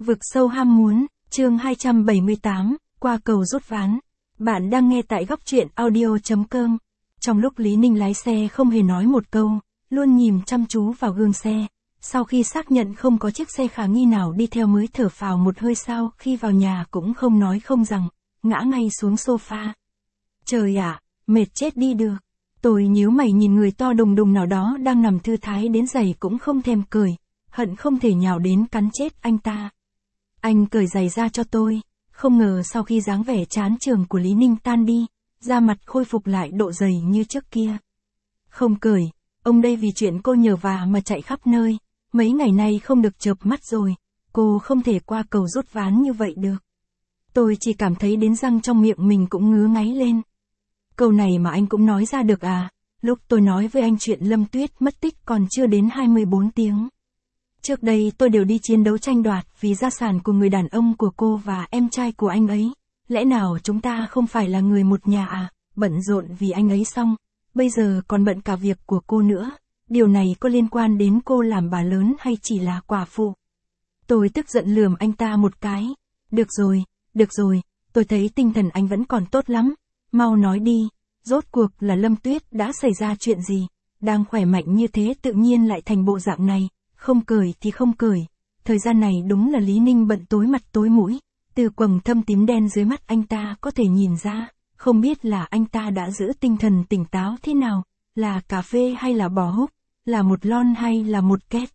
Vực sâu ham muốn, chương 278, qua cầu rút ván. Bạn đang nghe tại góc truyện audio.com. Trong lúc Lý Ninh lái xe không hề nói một câu, luôn nhìn chăm chú vào gương xe. Sau khi xác nhận không có chiếc xe khả nghi nào đi theo mới thở phào một hơi, sau khi vào nhà cũng không nói không rằng, ngã ngay xuống sofa. Trời ạ, mệt chết đi được. Tôi nhíu mày nhìn người to đùng đùng nào đó đang nằm thư thái đến giày cũng không thèm cởi, hận không thể nhào đến cắn chết anh ta. Anh cởi giày ra cho tôi, không ngờ sau khi dáng vẻ chán chường của Lý Ninh tan đi, da mặt khôi phục lại độ dày như trước kia. Không cởi, ông đây vì chuyện cô nhờ vả mà chạy khắp nơi, mấy ngày nay không được chợp mắt rồi, cô không thể qua cầu rút ván như vậy được. Tôi chỉ cảm thấy đến răng trong miệng mình cũng ngứa ngáy lên. Câu này mà anh cũng nói ra được à? Lúc tôi nói với anh chuyện Lâm Tuyết mất tích còn chưa đến 24 tiếng. Trước đây tôi đều đi chiến đấu tranh đoạt vì gia sản của người đàn ông của cô và em trai của anh ấy. Lẽ nào chúng ta không phải là người một nhà à? Bận rộn vì anh ấy xong, bây giờ còn bận cả việc của cô nữa. Điều này có liên quan đến cô làm bà lớn hay chỉ là quả phụ? Tôi tức giận lườm anh ta một cái. Được rồi, tôi thấy tinh thần anh vẫn còn tốt lắm. Mau nói đi, rốt cuộc là Lâm Tuyết đã xảy ra chuyện gì? Đang khỏe mạnh như thế tự nhiên lại thành bộ dạng này, không cởi thì không cởi. Thời gian này đúng là Lý Ninh bận tối mặt tối mũi, từ quầng thâm tím đen dưới mắt anh ta có thể nhìn ra, không biết là anh ta đã giữ tinh thần tỉnh táo thế nào, là cà phê hay là bò húc, là một lon hay là một két.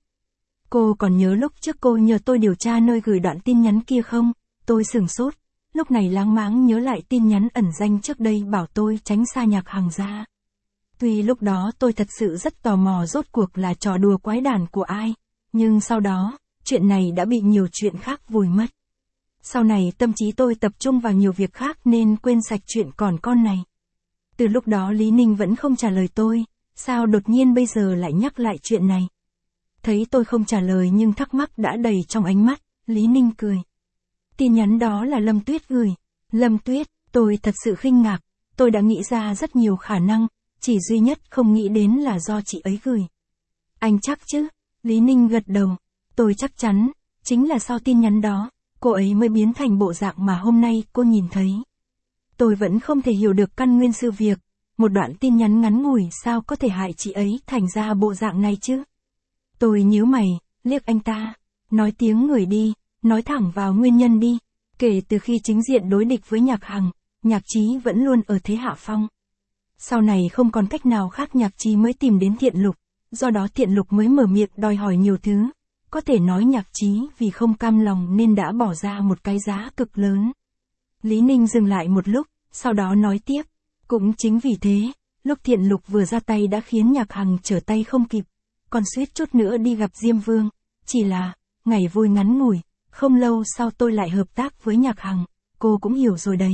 Cô còn nhớ lúc trước cô nhờ tôi điều tra nơi gửi đoạn tin nhắn kia không? Tôi sửng sốt. Lúc này láng máng nhớ lại tin nhắn ẩn danh trước đây bảo tôi tránh xa Nhạc Hằng ra. Tuy lúc đó tôi thật sự rất tò mò rốt cuộc là trò đùa quái đản của ai, nhưng sau đó, chuyện này đã bị nhiều chuyện khác vùi mất. Sau này tâm trí tôi tập trung vào nhiều việc khác nên quên sạch chuyện còn con này. Từ lúc đó Lý Ninh vẫn không trả lời tôi, sao đột nhiên bây giờ lại nhắc lại chuyện này. Thấy tôi không trả lời nhưng thắc mắc đã đầy trong ánh mắt, Lý Ninh cười. Tin nhắn đó là Lâm Tuyết gửi. Lâm Tuyết, tôi thật sự kinh ngạc, tôi đã nghĩ ra rất nhiều khả năng, chỉ duy nhất không nghĩ đến là do chị ấy gửi. Anh chắc chứ? Lý Ninh gật đầu, tôi chắc chắn, chính là sau tin nhắn đó, cô ấy mới biến thành bộ dạng mà hôm nay cô nhìn thấy. Tôi vẫn không thể hiểu được căn nguyên sự việc, một đoạn tin nhắn ngắn ngủi sao có thể hại chị ấy thành ra bộ dạng này chứ? Tôi nhíu mày, liếc anh ta, nói tiếng người đi. Nói thẳng vào nguyên nhân đi, kể từ khi chính diện đối địch với Nhạc Hằng, Nhạc Chí vẫn luôn ở thế hạ phong. Sau này không còn cách nào khác Nhạc Chí mới tìm đến Thiện Lục, do đó Thiện Lục mới mở miệng đòi hỏi nhiều thứ. Có thể nói Nhạc Chí vì không cam lòng nên đã bỏ ra một cái giá cực lớn. Lý Ninh dừng lại một lúc, sau đó nói tiếp, cũng chính vì thế, lúc Thiện Lục vừa ra tay đã khiến Nhạc Hằng trở tay không kịp, còn suýt chút nữa đi gặp Diêm Vương, chỉ là, ngày vui ngắn ngủi. Không lâu sau tôi lại hợp tác với Nhạc Hằng, cô cũng hiểu rồi đấy.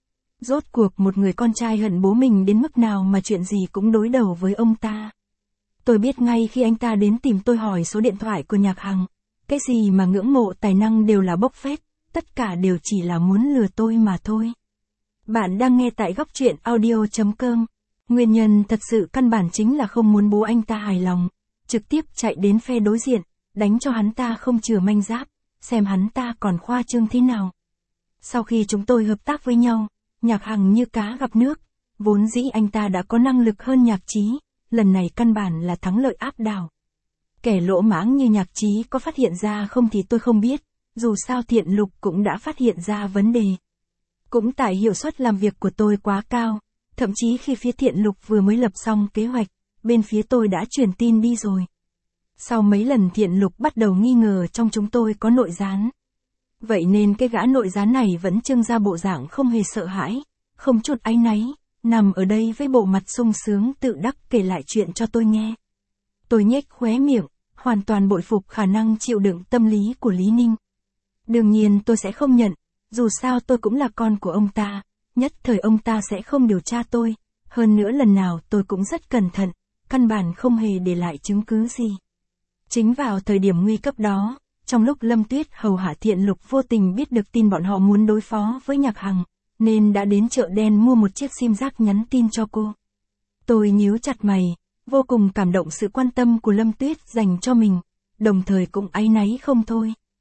Rốt cuộc một người con trai hận bố mình đến mức nào mà chuyện gì cũng đối đầu với ông ta. Tôi biết ngay khi anh ta đến tìm tôi hỏi số điện thoại của Nhạc Hằng, cái gì mà ngưỡng mộ tài năng đều là bốc phét, tất cả đều chỉ là muốn lừa tôi mà thôi. Bạn đang nghe tại góc truyện audio.com. Nguyên nhân thật sự căn bản chính là không muốn bố anh ta hài lòng, trực tiếp chạy đến phe đối diện, đánh cho hắn ta không chừa manh giáp. Xem hắn ta còn khoa trương thế nào. Sau khi chúng tôi hợp tác với nhau, Nhạc Hằng như cá gặp nước, vốn dĩ anh ta đã có năng lực hơn Nhạc Chí, lần này căn bản là thắng lợi áp đảo. Kẻ lỗ mãng như Nhạc Chí có phát hiện ra không thì tôi không biết, dù sao Thiện Lục cũng đã phát hiện ra vấn đề. Cũng tại hiệu suất làm việc của tôi quá cao, thậm chí khi phía Thiện Lục vừa mới lập xong kế hoạch, bên phía tôi đã truyền tin đi rồi. Sau mấy lần Thiện Lục bắt đầu nghi ngờ trong chúng tôi có nội gián. Vậy nên cái gã nội gián này vẫn trưng ra bộ dạng không hề sợ hãi, không chút áy náy, nằm ở đây với bộ mặt sung sướng tự đắc kể lại chuyện cho tôi nghe. Tôi nhếch khóe miệng, hoàn toàn bội phục khả năng chịu đựng tâm lý của Lý Ninh. Đương nhiên tôi sẽ không nhận, dù sao tôi cũng là con của ông ta, nhất thời ông ta sẽ không điều tra tôi, hơn nữa lần nào tôi cũng rất cẩn thận, căn bản không hề để lại chứng cứ gì. Chính vào thời điểm nguy cấp đó, trong lúc Lâm Tuyết hầu hạ Thiện Lục vô tình biết được tin bọn họ muốn đối phó với Nhạc Hằng, nên đã đến chợ đen mua một chiếc sim giác nhắn tin cho cô. Tôi nhíu chặt mày, vô cùng cảm động sự quan tâm của Lâm Tuyết dành cho mình, đồng thời cũng áy náy không thôi.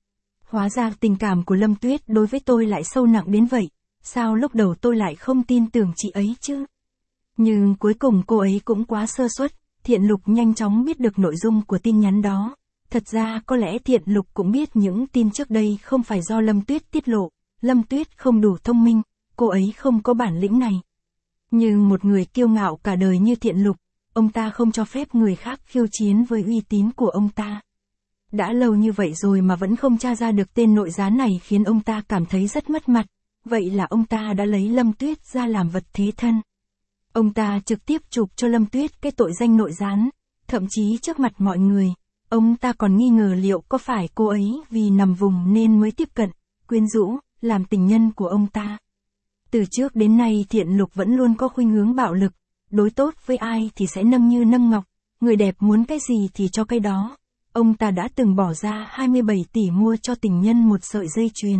Hóa ra tình cảm của Lâm Tuyết đối với tôi lại sâu nặng đến vậy, sao lúc đầu tôi lại không tin tưởng chị ấy chứ? Nhưng cuối cùng cô ấy cũng quá sơ suất, Thiện Lục nhanh chóng biết được nội dung của tin nhắn đó. Thật ra có lẽ Thiện Lục cũng biết những tin trước đây không phải do Lâm Tuyết tiết lộ, Lâm Tuyết không đủ thông minh, cô ấy không có bản lĩnh này. Nhưng một người kiêu ngạo cả đời như Thiện Lục, ông ta không cho phép người khác khiêu chiến với uy tín của ông ta. Đã lâu như vậy rồi mà vẫn không tra ra được tên nội gián này khiến ông ta cảm thấy rất mất mặt, vậy là ông ta đã lấy Lâm Tuyết ra làm vật thế thân. Ông ta trực tiếp chụp cho Lâm Tuyết cái tội danh nội gián, thậm chí trước mặt mọi người, ông ta còn nghi ngờ liệu có phải cô ấy vì nằm vùng nên mới tiếp cận, quyến rũ, làm tình nhân của ông ta. Từ trước đến nay Thiện Lục vẫn luôn có khuynh hướng bạo lực, đối tốt với ai thì sẽ nâng như nâng ngọc, người đẹp muốn cái gì thì cho cái đó. Ông ta đã từng bỏ ra 27 tỷ mua cho tình nhân một sợi dây chuyền.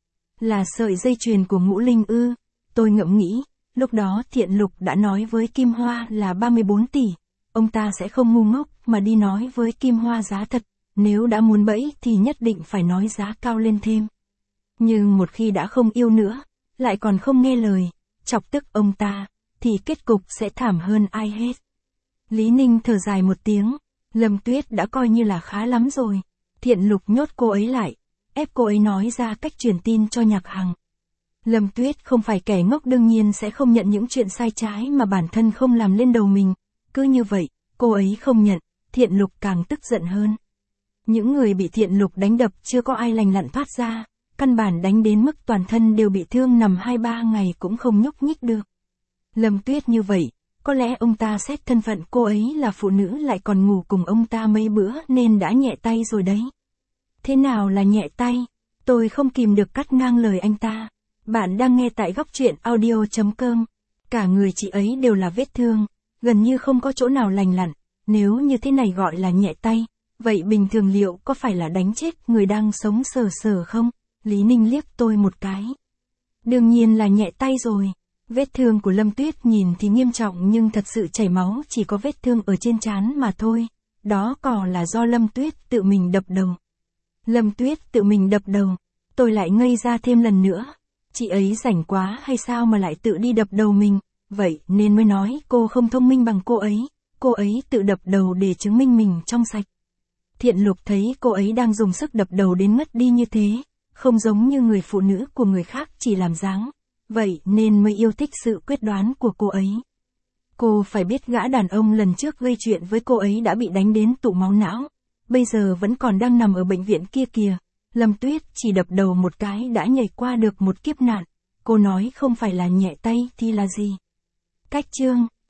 Là sợi dây chuyền của Ngũ Linh ư? Tôi ngẫm nghĩ, lúc đó Thiện Lục đã nói với Kim Hoa là 34 tỷ. Ông ta sẽ không ngu ngốc mà đi nói với Kim Hoa giá thật, nếu đã muốn bẫy thì nhất định phải nói giá cao lên thêm. Nhưng một khi đã không yêu nữa, lại còn không nghe lời, chọc tức ông ta, thì kết cục sẽ thảm hơn ai hết. Lý Ninh thở dài một tiếng, Lâm Tuyết đã coi như là khá lắm rồi. Thiện Lục nhốt cô ấy lại, ép cô ấy nói ra cách truyền tin cho Nhạc Hằng. Lâm Tuyết không phải kẻ ngốc, đương nhiên sẽ không nhận những chuyện sai trái mà bản thân không làm lên đầu mình. Cứ như vậy, cô ấy không nhận, Thiện Lục càng tức giận hơn. Những người bị Thiện Lục đánh đập chưa có ai lành lặn thoát ra, căn bản đánh đến mức toàn thân đều bị thương, nằm 2-3 ngày cũng không nhúc nhích được. Lâm Tuyết như vậy, có lẽ ông ta xét thân phận cô ấy là phụ nữ lại còn ngủ cùng ông ta mấy bữa nên đã nhẹ tay rồi đấy. Thế nào là nhẹ tay? Tôi không kìm được cắt ngang lời anh ta. Bạn đang nghe tại góc truyện audio.com. Cả người chị ấy đều là vết thương, gần như không có chỗ nào lành lặn. Nếu như thế này gọi là nhẹ tay, vậy bình thường liệu có phải là đánh chết người đang sống sờ sờ không? Lý Ninh liếc tôi một cái. Đương nhiên là nhẹ tay rồi. Vết thương của Lâm Tuyết nhìn thì nghiêm trọng nhưng thật sự chảy máu chỉ có vết thương ở trên trán mà thôi. Đó còn là do Lâm Tuyết tự mình đập đầu. Lâm Tuyết tự mình đập đầu. Tôi lại ngây ra thêm lần nữa. Chị ấy rảnh quá hay sao mà lại tự đi đập đầu mình? Vậy nên mới nói cô không thông minh bằng cô ấy. Cô ấy tự đập đầu để chứng minh mình trong sạch. Thiện Lục thấy cô ấy đang dùng sức đập đầu đến ngất đi như thế, không giống như người phụ nữ của người khác chỉ làm dáng. Vậy nên mới yêu thích sự quyết đoán của cô ấy. Cô phải biết gã đàn ông lần trước gây chuyện với cô ấy đã bị đánh đến tụ máu não. Bây giờ vẫn còn đang nằm ở bệnh viện kia kìa. Lâm Tuyết chỉ đập đầu một cái đã nhảy qua được một kiếp nạn. Cô nói không phải là nhẹ tay thì là gì? Cách chương